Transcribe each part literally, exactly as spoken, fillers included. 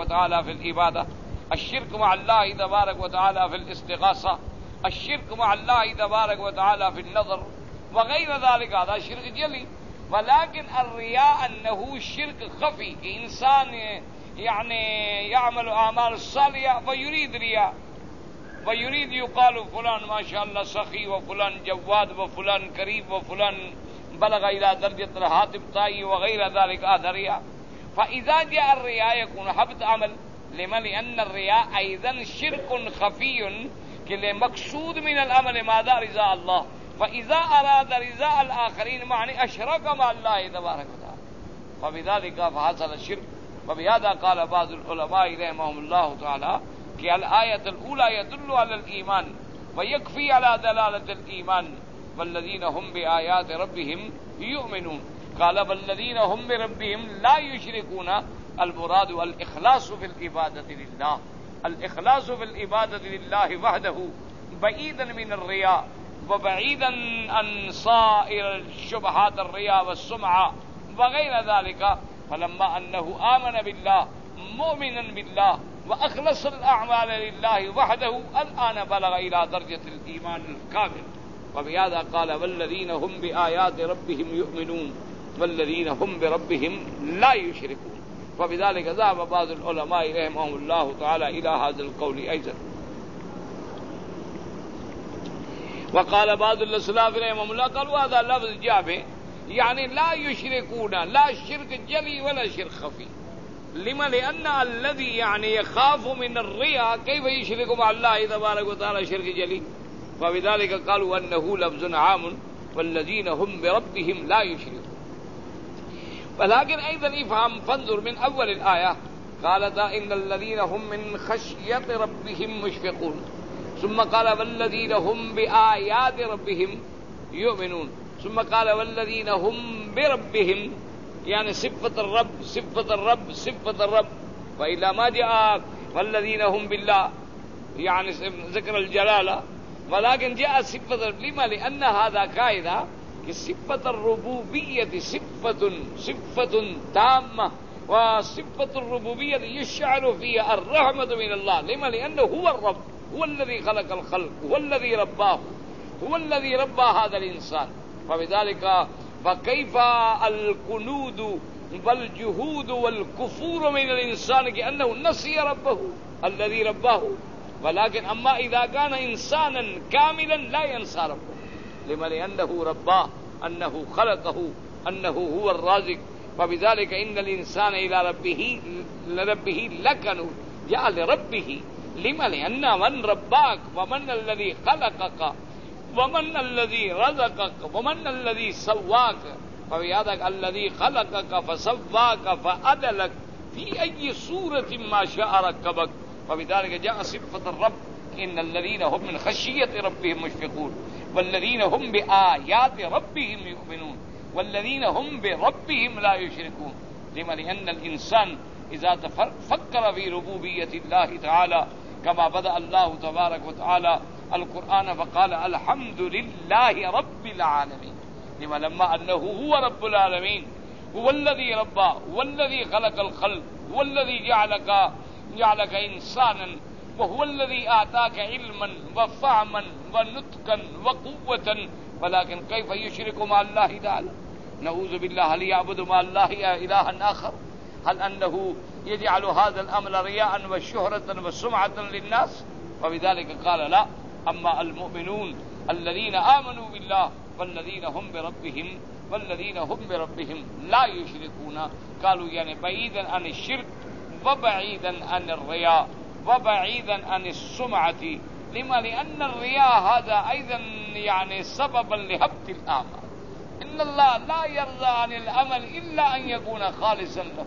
وتعالى في العبادة، الشرك مع الله تبارك وتعالى في الاستغاثة، الشرك مع الله تبارك وتعالى في النظر وغير ذلك، هذا شرك جلی. ولكن الرياء أنه شرك خفي، کہ انسان يعني يعمل أعمال الصالحة ويريد رياء، ويريد يقال فلان ما شاء الله سخي وفلان جواد وفلان قريب وفلان بلغ إلى درجة الهاتف طائي وغير ذلك، هذا رياء. فإذا جاء الرياء يكون حبط عمل. لما؟ لأن الرياء أيضا شرك خفي، کہ مقصود من العمل ماذا؟ رضا الله. فإذا أراد رضا الآخرين معنی أشرك مع الله تبارك وتعالى، فبذلك فحصل الشرك. وبهذا قال بعض العلماء رحمهم الله تعالى کہ الآية الأولى يدل على الإيمان ويكفي على دلالة الإيمان، والذين هم بآيات ربهم يؤمنون. قال والذين هم بربهم لا يشركون، المراد الإخلاص في العبادة لله، الإخلاص في العبادة لله وحده، بعيدا من الرياء وبعيدا عن سائر الشبهات الرياء والسمعة وغير ذلك. فلما أنه آمن بالله مؤمنا بالله وأخلص الأعمال لله وحده، الآن بلغ إلى درجة الإيمان الكامل. وبهذا قال والذين هم بآيات ربهم يؤمنون والذين هم بربهم لا يشركون. وبذلك ذهب بعض العلماء رحمهم الله تعالى إلى هذا القول أيضا. وقال بعض السلف رحمهم الله قالوا هذا لفظ جامع، يعني لا يشركون، لا شرك جلي ولا شرك خفي. لما؟ لأن الذي يعني يخاف من الرياء كيف يشرك مع الله تبارك وتعالى شرك جلي؟ وبذلك قالوا أنه لفظ عام والذين هم بربهم لا يشركون. ولكن أيضا افهم فانظر من أول الآية، قال إن الذين هم من خشية ربهم مشفقون، ثم قال والذين هم بآيات ربهم يؤمنون، ثم قال والذين هم بربهم، يعني صفة الرب صفة الرب صفة الرب. وإلا ما جاء والذين هم بالله يعني ذكر الجلالة، ولكن جاء صفة. لما؟ لأن هذا قاعدة کہ صفت الربوبیت صفت صفت تامة، وصفت الربوبیت يشعر فيها الرحمة من الله. لما؟ لأنه هو الرب، هو الذي خلق الخلق، هو الذي رباه، هو الذي ربى هذا الإنسان. فبذلك فكيف القنود والجهود والكفور من الإنسان كأنه نسي ربه الذي رباه. ولكن أما إذا كان إنسانا كاملا لا ينسى ربه. لما؟ لأنه رباه، أنه خلقه، أنه هو الرازق. فبذلك إن الإنسان إلى ربه لربه لكنود، جاء لربه. لما؟ لأن من رباك ومن الذي خلقك ومن الذي رزقك ومن الذي سواك. فبهذا الذي خلقك فسواك فعدلك في أي صورة ما شاء ركبك. فبذلك جاء صفة الرب إن الذين هم من خشية ربهم مشفقون والذين هم بآيات ربهم يؤمنون والذين هم بربهم لا يشركون. لما؟ لأن الإنسان إذا فكر في ربوبية الله تعالى كما بدأ الله تبارك وتعالى القرآن فقال الحمد لله رب العالمين. لما؟ لما أنه هو رب العالمين، هو الذي ربى، هو الذي خلق الخلق، هو الذي جعلك جعلك إنسانا، وهو الذي آتاك علما وفهما ونطقا وقوة. ولكن كيف يشرك مع الله تعالى؟ نعوذ بالله. هل يعبد مع الله إلها آخر؟ هل أنه يجعل هذا الأمر رياء وشهرة وسمعة للناس؟ وبذلك قال لا. أما المؤمنون الذين آمنوا بالله والذين هم بربهم والذين هم بربهم لا يشركون، قالوا يعني بعيدا عن الشرك وبعيدا عن الرياء وبعيدا عن السمعة. لما؟ لأن الرياء هذا أيضا يعني سببا لهبط الأعمال. إن الله لا يرضى عن العمل إلا أن يكون خالصا له.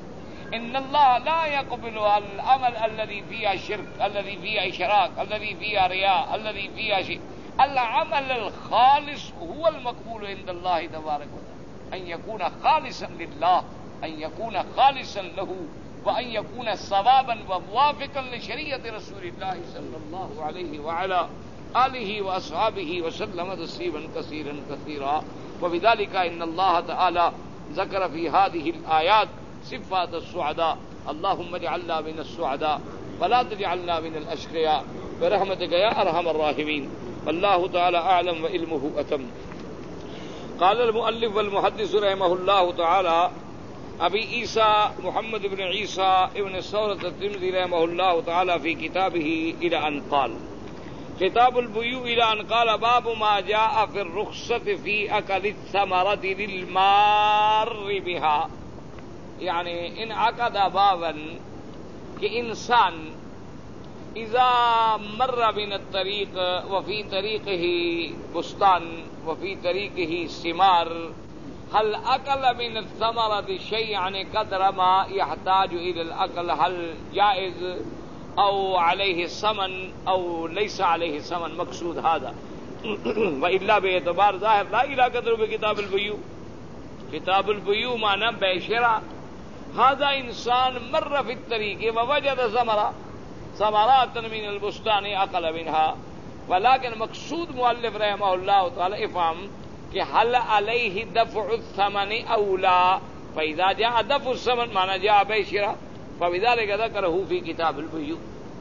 إن الله لا يقبل العمل الذي فيه شرك، الذي فيه إشراك، الذي فيه رياء، الذي فيه شيء. العمل الخالص هو المقبول عند الله تبارك وتعالى، أن يكون خالصا لله، أن يكون خالصا له، وأن يكون صوابا وموافقا لشريعة رسول الله صلى الله عليه وعلى آله وأصحابه وسلم تسليما كثيرا كثيرا. وبذلك إن الله تعالى ذكر في هذه الآيات صفات السعداء اللهم اجعلنا من السعداء ولا تجعلنا من الأشقياء برحمتك يا أرحم الراحمين. والله تعالى أعلم وعلمه أتم. قال المؤلف والمحدث رحمه الله تعالى أبي عيسى محمد بن عيسى ابن ثورة الترمذي رحمه الله تعالى في كتابه إلى أن قال كتاب البيوع إلى أن قال باب ما جاء في الرخصة في أكل الثمرة للمار بها. يعني إن عقد بابا کہ انسان اذا مر من الطريق وفي طريقه بستان وفي طريقه ثمار هل اكل من الثمرة شيء يعني قدر ما يحتاج الى الاكل هل جائز او عليه ثمن او ليس عليه ثمن مقصود هذا والا باعتبار ظاهر لا الى قدر بكتاب البيوع. کتاب البيوع معنی بيع شراء. هذا انسان مر في الطريق ووجد ثمرة ثمرات من البستان اكل منها ولكن مقصود مؤلف رحمه الله تعالى افهم کہ هل عليه دفع الثمن او لا. فاذا جاء دفع الثمن معنى جاء بيع شراء فبذلك ذكره في كتاب البيوع.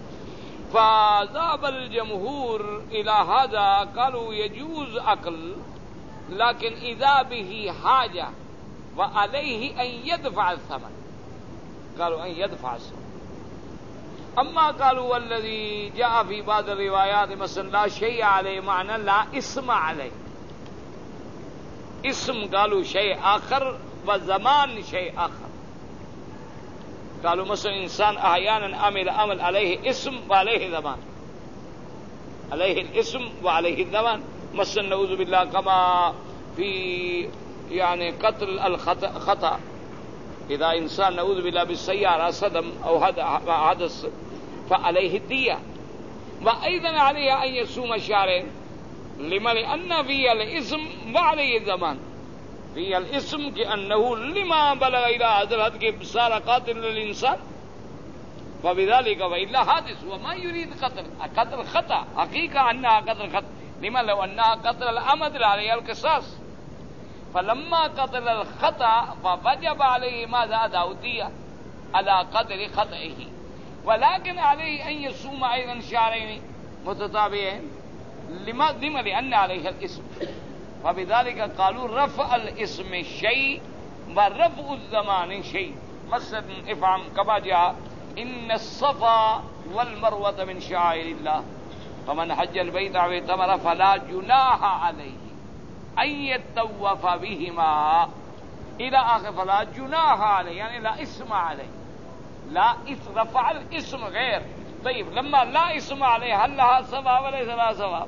فذهب الجمهور الى هذا قالوا يجوز اكل لكن اذا به حاجة وعليه ان يدفع الثمن قالوا ان يدفع الثمن. اما قالوا والذي جاء في بعض الروايات مثلا لا شيء عليه معنى لا اسم عليه. اسم قالوا شيء آخر وزمان شيء آخر. قالوا مثلا انسان احيانا عمل عمل عليه اسم وعليه زمان عليه الاسم وعليه الزمان مثلا نعوذ بالله كما في يعني قتل الخطأ خطأ اذا انسان نعوذ بالله بالسيارة صدم او حدث فعليه الدية وايضا عليه ان يصوم شهرين لما لان فيه الاسم وعليه الزمان. فيه الاسم كأنه لما بلغ الى هذا الحد کہ صار قاتل للانسان فبذلك والا حادث وما يريد قتل قتل خطأ حقيقة انها قتل خطأ لما لو انها قتل العمد عليه القصاص فلما قتل الخطأ فوجب عليه ماذا أداء الدية على قدر خطئه ولكن عليه أن يصوم أيضا شهرين متتابعين لما لما لأن عليه الاسم. فبذلك قالوا رفع الاسم شيء ورفع الزمان شيء. مثلا افهم كما جاء إن الصفا والمروة من شعائر الله فمن حج البيت أو اعتمر فلا جناح عليه أن يتطوف بهما إلى آخر فلا جناح عليه يعني لا اسم عليه لا اسم رفع الاسم غير. طيب لما لا اسم عليه هل لها ثواب وليس لها ثواب؟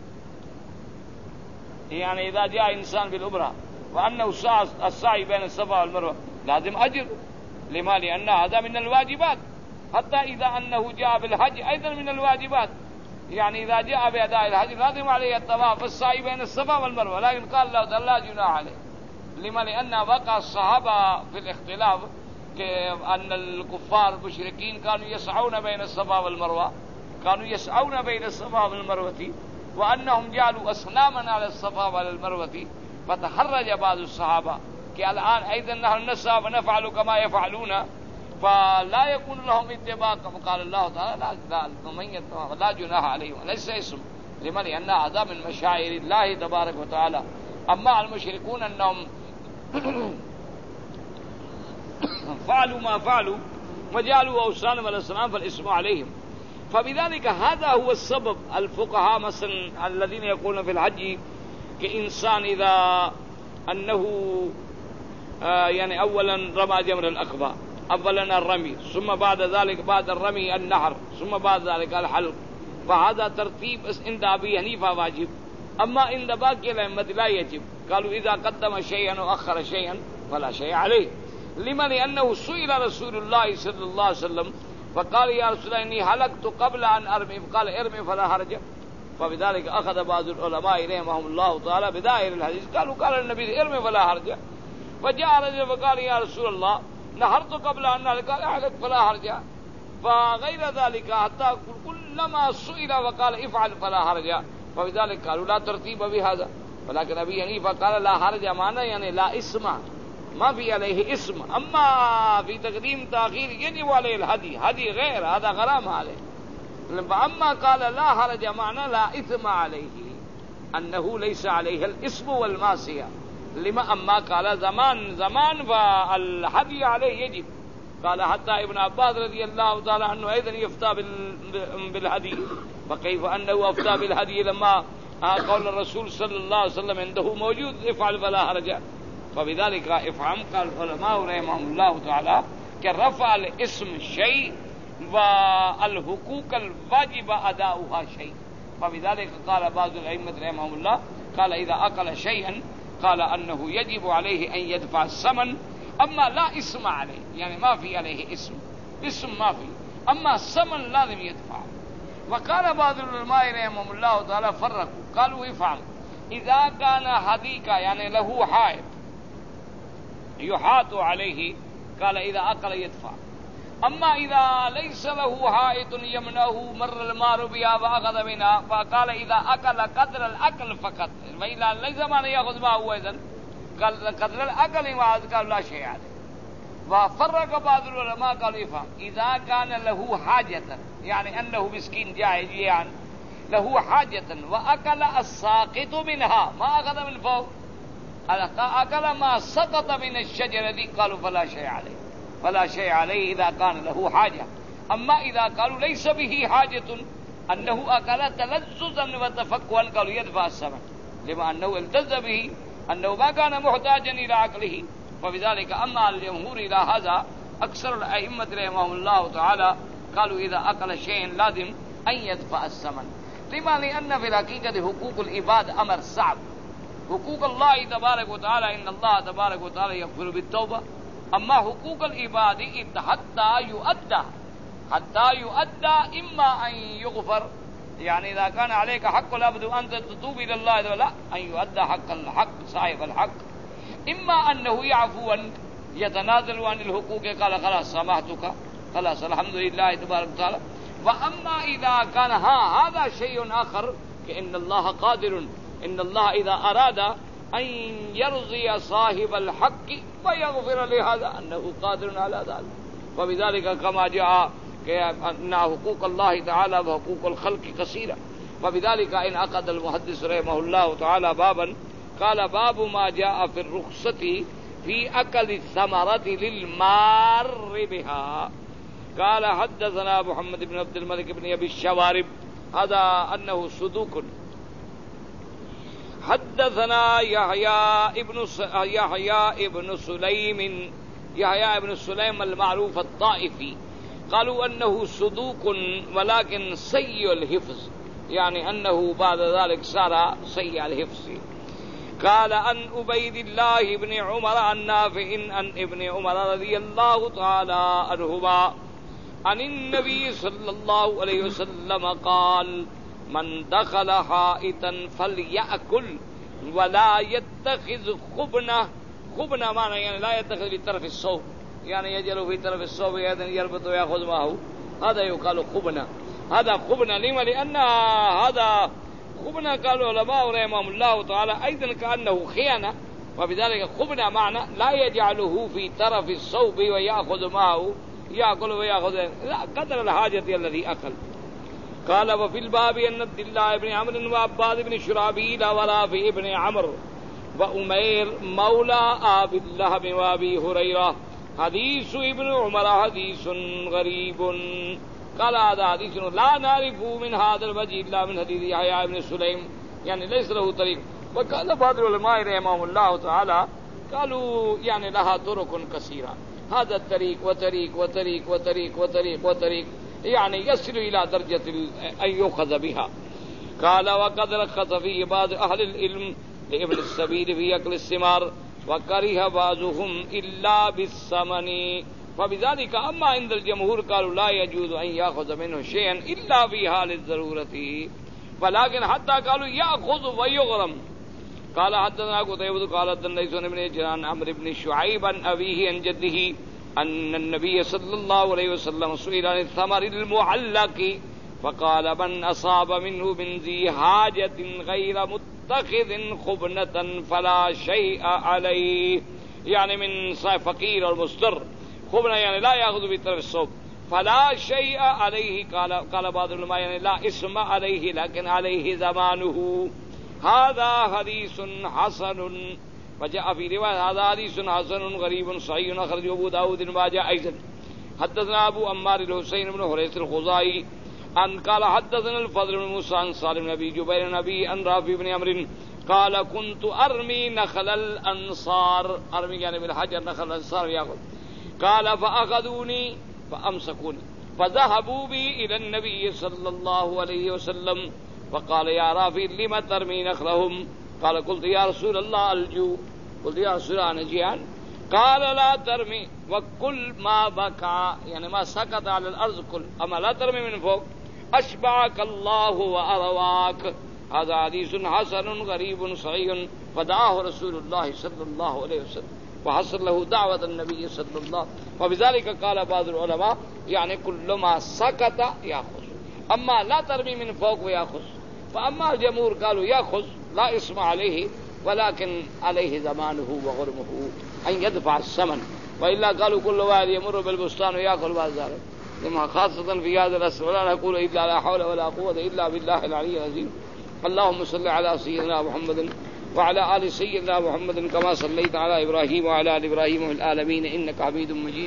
يعني إذا جاء إنسان بالعمرة وأنه السعي بين الصفا والمروة لازم أجر لما لأن هذا من الواجبات حتى إذا أنه جاء بالحج أيضا من الواجبات. يعني إذا جاء بأداء الحج لازم عليه الطواف والسعي بين الصفا والمروة لكن قال الله تعالى لا جناح عليه لما لأن وقع الصحابة في الاختلاف أن الكفار المشركين كانوا يسعون بين الصفا والمروة كانوا يسعون بين الصفا والمروة وأنهم جعلوا أصناما على الصفا والمروة فتحرج بعض الصحابة کہ الآن أيضا نحن نسعى ونفعل كما يفعلون فلا يكون لهم اتباع. قال الله تعالى لا لا لا جناح عليهم ليس اسم لمن لأن هذا من مشاعر الله تبارك وتعالى. أما المشركون أنهم فعلوا ما فعلوا وجعلوا أوثانا والأصنام فالاسم عليهم. فبذلك هذا هو السبب. الفقهاء مثلا الذين يقولون في الحج كإنسان إذا أنه آه يعني أولا رمى جمر الأقبة اولا الرمي ثم بعد ذلك بعد الرمي النحر ثم بعد ذلك الحلق فهذا ترتيب عند ابي حنيفه واجب. اما عند باقي الائمه لا يجب. قالوا اذا قدم شيئا واخر شيئا فلا شيء عليه. لما لانه سئل رسول الله صلى الله عليه وسلم فقال يا رسول الله اني حلقت قبل ان ارمي قال ارمي فلا حرج. فبذلك اخذ بعض العلماء رحمهم الله تعالى بظاهر الحديث قالوا قال النبي ارمي فلا حرج. فجاء رجل فقال يا رسول الله نهرت قبل أن نهلك قال احلق فلا حرج. فغير ذلك حتى كلما سئل وقال افعل فلا حرج. فبذلك قالوا لا ترتيب بهذا. ولكن ابي حنيفه قال لا حرج معنى يعني لا اسم ما في عليه اسم. أما في تقديم تأخير يجب عليه الهدي، هدي غير هذا غرام عليه. فأما قال لا حرج معنى لا إثم عليه، أنه ليس عليه الاسم والمعصية. لما أما قال زمان زمان فالهدي عليه يجب. قال حتى ابن عباس رضي الله تعالى عنه أيضا يفتى بالهدي، فكيف أنه أفتى بالهدي لما قول الرسول صلى الله عليه وسلم عنده موجود افعل فلا حرج. فبذلك افهم قال العلماء رحمهم الله تعالى كرفع الاسم شيء والحقوق الواجب أداؤها شيء. فبذلك قال بعض الأئمة رحمهم الله قال إذا أكل شيئا قال أنه يجب عليه أن يدفع الثمن، أما لا اسم عليه، يعني ما في عليه اسم، اسم ما في، أما الثمن لازم يدفع. وقال بعض العلماء رحمهم الله تعالى فرقوا قالوا افهم إذا كان هديك يعني له حائط يحاط عليه قال إذا أكل يدفع. أما إذا ليس له حائط يمنعه مر المار بها وأخذ منها فقال إذا أكل قدر الأكل فقط، وإلا ليس معنى يأخذ ما هو إذن قدر الأكل وقال لا شيء عليه. وفرق بعض العلماء قالوا افهم إذا كان له حاجة، يعني أنه مسكين جائع له حاجة وأكل الساقط منها ما أخذ من فوق، أكل ما سقط من الشجرة قالوا فلا شيء عليه، فلا شيء عليه إذا كان له حاجة. أما إذا قالوا ليس به حاجة أنه أكل تلذذا وتفكها قالوا يدفع الثمن، لما أنه التز به أنه ما كان محتاجا إلى أكله. وبذلك أما الجمهور إلى هذا أكثر الأئمة رحمهم الله تعالى قالوا إذا أكل شيء لازم أن يدفع الثمن. لما لأن في الحقيقة حقوق العباد أمر صعب. حقوق الله تبارك وتعالى إن الله تبارك وتعالى يغفر بالتوبة، أما حقوق العباد حتى يؤدى حتى يؤدى إما أن يغفر، يعني إذا كان عليك حق العبد وأنت تتوب إلى الله لا أن يؤدى حق الحق صاحب الحق، إما أنه يعفو عنك يتنازل عن الحقوق قال خلاص سامحتك خلاص الحمد لله تبارك وتعالى. وأما إذا كان ها هذا شيء آخر كأن الله قادر، إن الله إذا أراد أن يرضي صاحب الحق ويغفر لهذا أنه قادر على ذلك. وبذلك كما جاء أن حقوق الله تعالى وحقوق الخلق كثيرة. وبذلك إن عقد المحدث رحمه الله تعالى بابا قال باب ما جاء في الرخصة في أكل الثمرة للمار بها. قال حدثنا محمد بن عبد الملك بن أبي الشوارب هذا أنه صدوق. حدثنا يحيى ابن يحيى ابن سليم يحيى ابن سليم المعروف الطائفي قالوا أنه صدوق ولكن سيء الحفظ، يعني أنه بعد ذلك صار سيء الحفظ. قال عن عبيد الله بن عمر عن نافع عن ابن عمر رضي الله تعالى عنهما عن النبي صلى الله عليه وسلم قال من دخل حائطا فليأكل ولا يتخذ خبنة. خبنة معنى يعني لا يتخذ في طرف الصوب، يعني يجعل في طرف الصوب يربط ويأخذ معه، هذا يقال خبنة. هذا خبنة لما لأن هذا خبنة قالوا علماء رحمهم الله تعالى أيضا كأنه خيانة. وبذلك خبنة معنى لا يجعله في طرف الصوب ويأخذ معه يأكل ويأخذ لا قدر الحاجة الذي أكل. قال وفي الباب أن عبد الله بن عمرو وعباد بن شرابيل ورافع بن عمرو وأمير مولى أبي الله وأبي هريرة حديث ابن عمر حديث غريب. قال هذا حديث لا نعرف من هذا الوجه إلا من حديث يحيى بن سليم، يعني ليس له طريق. وقال بعض العلماء رحمهم الله تعالى قالوا يعني لها طرق كثيرة، هذا الطريق وطريق وطريق وطريق وطريق وطريق يعني يصل إلى درجة أن يؤخذ بها. قال وقد رخص فيه بعض أهل العلم لابن السبيل في أكل الثمار وكره بعضهم إلا بالثمن. فبذلك أما عند الجمهور قالوا لا يجوز أن يأخذ منه شيئا إلا في حال الضرورة، ولكن حتى قالوا يأخذ ويغرم. قال حدثنا قتيبة قال حدثنا ليث بن جران عمرو بن شعيب عن أبيه عن جده أن النبي صلى الله عليه وسلم سئل عن الثمر المعلق فقال من أصاب منه من ذي حاجة غير متخذ خبنة فلا شيء عليه. يعني من فقير والمستر خبنا يعني لا يأخذ بطرف الصوب فلا شيء عليه. قال قال بعض العلماء يعني لا اسم عليه لكن عليه زمانه. هذا حديث حسن. وجاء في رواية هذا حديث حسن غريب صحيح أخرجه أبو داود وماجه أيضا. حدثنا أبو عمار الحسين بن حريث الخزاعي أن قال حدثنا الفضل بن موسى عن سالم بن أبي جبير النبي عن رافع بن عمرو قال كنت أرمي نخل الأنصار. أرمي يعني بالحجر نخل الأنصار يأخذ. قال فأخذوني فأمسكوني فذهبوا بي إلى النبي صلى الله عليه وسلم فقال يا رافع لم ترمي نخلهم؟ قال قلت يا رسول الله الجوع. قلت يا رسول الله أنا جيعان. قال لا ترمي وكل ما بكى يعني ما سقط على الأرض كل أما لا ترمي من فوق أشبعك الله وأرواك. هذا حديث حسن غريب صحيح فدعاه رسول الله صلى الله عليه وسلم وحصل له دعوة النبي صلى الله عليه وسلم. وبذلك قال بعض العلماء يعني كل ما سقط يأخذ أما لا ترمي من فوق ويأخذ. فأما الجمهور قالوا يأخذ لا اسم عليه ولكن عليه زمانه وغرمه أن يدفع الثمن. وإلا قالوا كل واحد يمر بالبستان ويأكل بعد ذلك. لما خاصة في هذا الأسر ولا نقول إلا لا حول ولا قوة إلا بالله العلي العظيم. اللهم صل على سيدنا محمد وعلى آل سيدنا محمد كما صليت على إبراهيم وعلى آل إبراهيم في العالمين إنك حميد مجيد.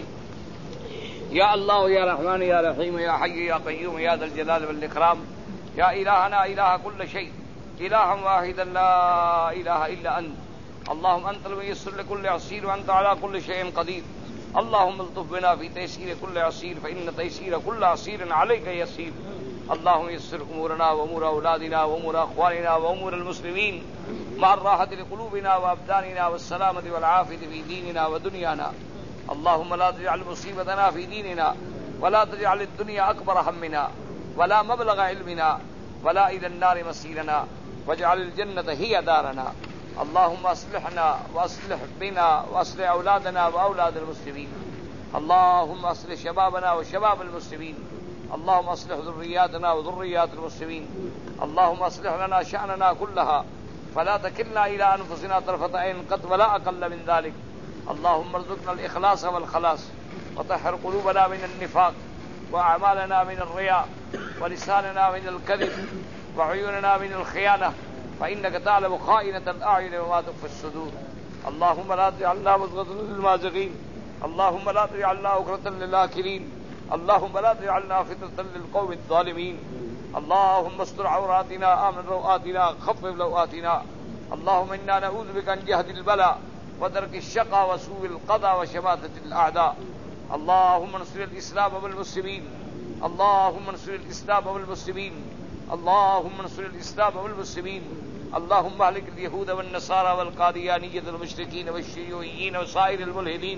يا الله يا رحمن يا رحيم يا حي يا قيوم يا ذا الجلال والإكرام يا إلهنا إله كل شيء إلها واحدا لا إله إلا أنت. اللهم أنت الميسر لكل عسير وأنت على كل شيء قدير. اللهم الطف بنا في تيسير كل عسير فإن تيسير كل عسير عليك يسير. اللهم يسر أمورنا وأمور أولادنا وأمور أخواننا وأمور المسلمين مع الراحة لقلوبنا وأبداننا والسلامة والعافية في ديننا ودنيانا. اللهم لا تجعل مصيبتنا في ديننا ولا تجعل الدنيا أكبر همنا ولا مبلغ علمنا ولا إلى النار مصيرنا واجعل الجنة هي دارنا. اللهم أصلحنا وأصلح بنا وأصلح أولادنا وأولاد المسلمين. اللهم أصلح شبابنا وشباب المسلمين. اللهم أصلح ذرياتنا وذريات المسلمين. اللهم أصلح لنا شأننا كلها فلا تكلنا إلى أنفسنا طرفة عين قط ولا أقل من ذلك. اللهم ارزقنا الإخلاص والخلاص وطهر قلوبنا من النفاق وأعمالنا من الرياء ولساننا من الكذب وعيوننا من الخيانة فإنك تعلم خائنة الأعين وما تخفي الصدور. اللهم لا تجعلنا مضغة للمازغين. اللهم لا تجعلنا أكرة للآكلين. اللهم لا تجعلنا فتنة للقوم الظالمين. اللهم استر عوراتنا آمن روآتنا خفف لوآتنا. اللهم إنا نعوذ بك من جهد البلاء ودرك الشقى وسوء القضاء وشماتة الأعداء. اللهم انصر الإسلام والمسلمين. اللهم انصر الإسلام والمسلمين. اللهم انصر الإسلام والمسلمين. اللهم اهلك اليهود والنصارى والقاديانية المشركين والشيوعيين وسائر الملحدين.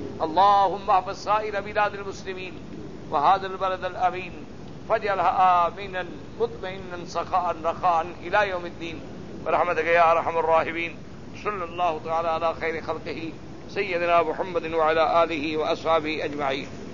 اللهم احفظ سائر بلاد المسلمين وهذا البلد الأمين فاجعلها آمنا مطمئنا سخاء رخاء إلى يوم الدين برحمتك يا أرحم الراحمين. صلى الله تعالى على خير خلقه سيدنا محمد وعلى آله وأصحابه أجمعين.